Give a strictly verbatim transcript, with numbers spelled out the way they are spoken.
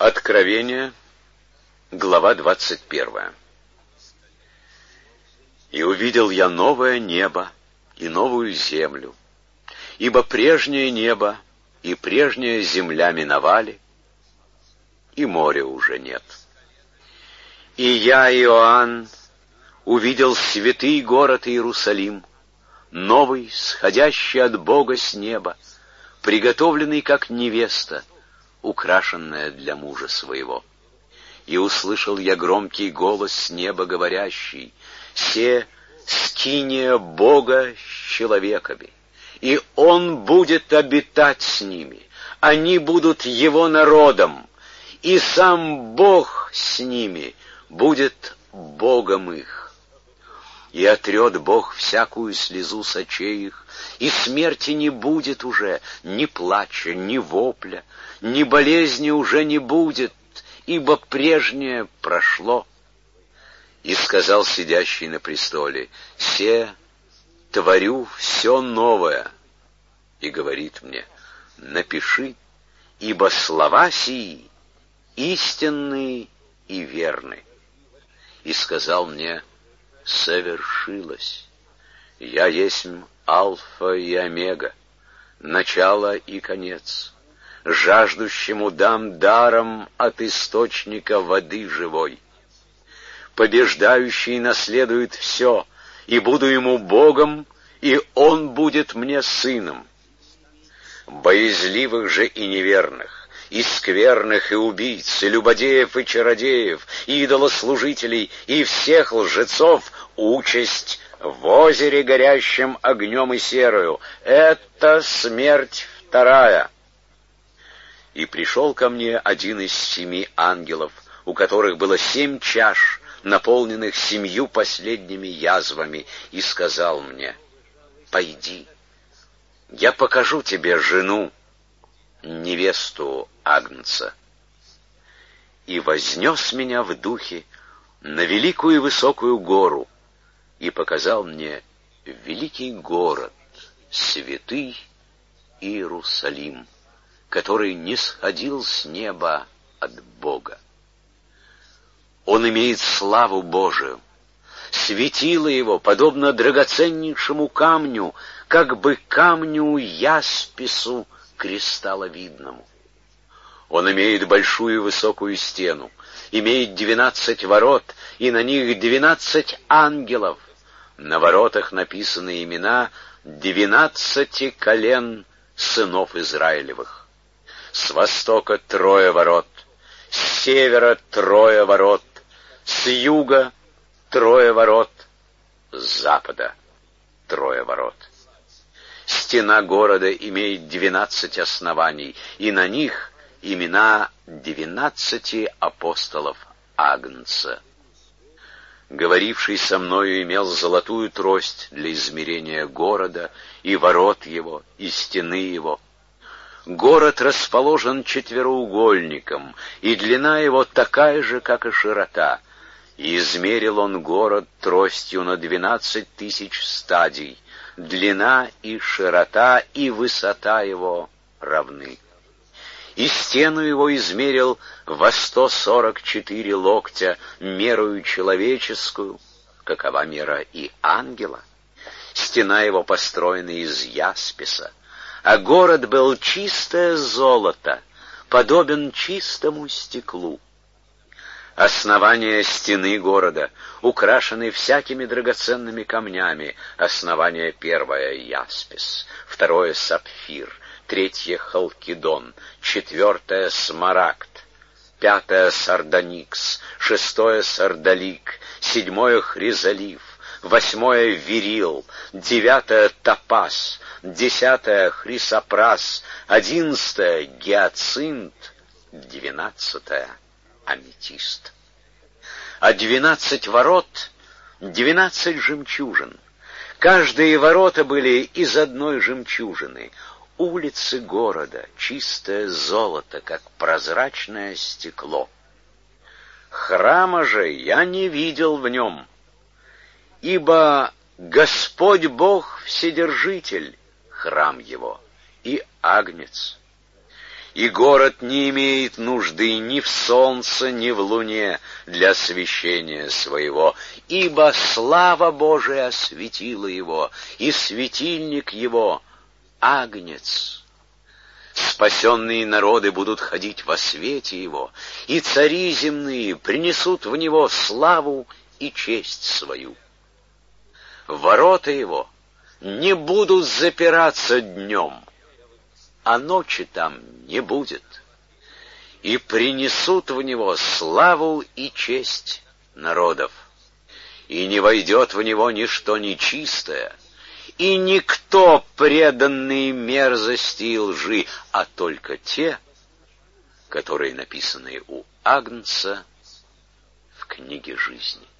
Откровение, глава двадцать первая. «И увидел я новое небо и новую землю, ибо прежнее небо и прежняя земля миновали, и моря уже нет. И я, Иоанн, увидел святый город Иерусалим, новый, сходящий от Бога с неба, приготовленный как невеста, украшенная для мужа своего. И услышал я громкий голос с неба, говорящий: «Се скиния Бога с человеками, и Он будет обитать с ними, они будут Его народом, и сам Бог с ними будет Богом их. И отрет Бог всякую слезу с очей их, и смерти не будет уже, ни плача, ни вопля, ни болезни уже не будет, ибо прежнее прошло». И сказал сидящий на престоле: «Се творю все новое». И говорит мне: «Напиши, ибо слова сии истинные и верны». И сказал мне: «Совершилось. Я есть Алфа и Омега, начало и конец. Жаждущему дам даром от источника воды живой. Побеждающий наследует все, и буду ему Богом, и он будет мне сыном. Боязливых же и неверных, и скверных, и убийц, и любодеев, и чародеев, и идолослужителей, и всех лжецов участь в озере, горящем огнем и серою. Это смерть вторая». И пришел ко мне один из семи ангелов, у которых было семь чаш, наполненных семью последними язвами, и сказал мне: «Пойди, я покажу тебе жену, невесту Агнца». И вознес меня в духе на великую и высокую гору, и показал мне великий город, святый Иерусалим, который не сходил с неба от Бога. Он имеет славу Божию, светило его подобно драгоценнейшему камню, как бы камню яспису кристалловидному. Он имеет большую и высокую стену, имеет двенадцать ворот, и на них двенадцать ангелов. На воротах написаны имена двенадцати колен сынов Израилевых. С востока трое ворот, с севера трое ворот, с юга трое ворот, с запада трое ворот. Стена города имеет двенадцать оснований, и на них имена двенадцати апостолов Агнца. Говоривший со мною имел золотую трость для измерения города, и ворот его, и стены его. Город расположен четвероугольником, и длина его такая же, как и широта. И измерил он город тростью на двенадцать тысяч стадий. Длина и широта и высота его равны. И стену его измерил во сто сорок четыре локтя мерою человеческую, какова мера и ангела. Стена его построена из ясписа, а город был чистое золото, подобен чистому стеклу. Основания стены города украшены всякими драгоценными камнями. Основание первое — яспис, второе — сапфир, третье — халкидон, четвертое — смарагд, пятое — сардоникс, шестое — сардолик, седьмое — хризолив, восьмое — верил, девятое — топаз, десятое — хрисопрас, одиннадцатое — гиацинт, двенадцатое — аметист. А двенадцать ворот — двенадцать жемчужин. Каждые ворота были из одной жемчужины. Улицы города — чистое золото, как прозрачное стекло. Храма же я не видел в нем, ибо Господь Бог Вседержитель — храм его, и Агнец. и город не имеет нужды ни в солнце, ни в луне для освещения своего, ибо слава Божия осветила его, и светильник его — агнец. Спасенные народы будут ходить во свете его, и цари земные принесут в него славу и честь свою. Ворота его не будут запираться днем, а ночи там не будет, и принесут в него славу и честь народов, и не войдет в него ничто нечистое, и никто, преданный мерзости и лжи, а только те, которые написаны у Агнца в книге жизни.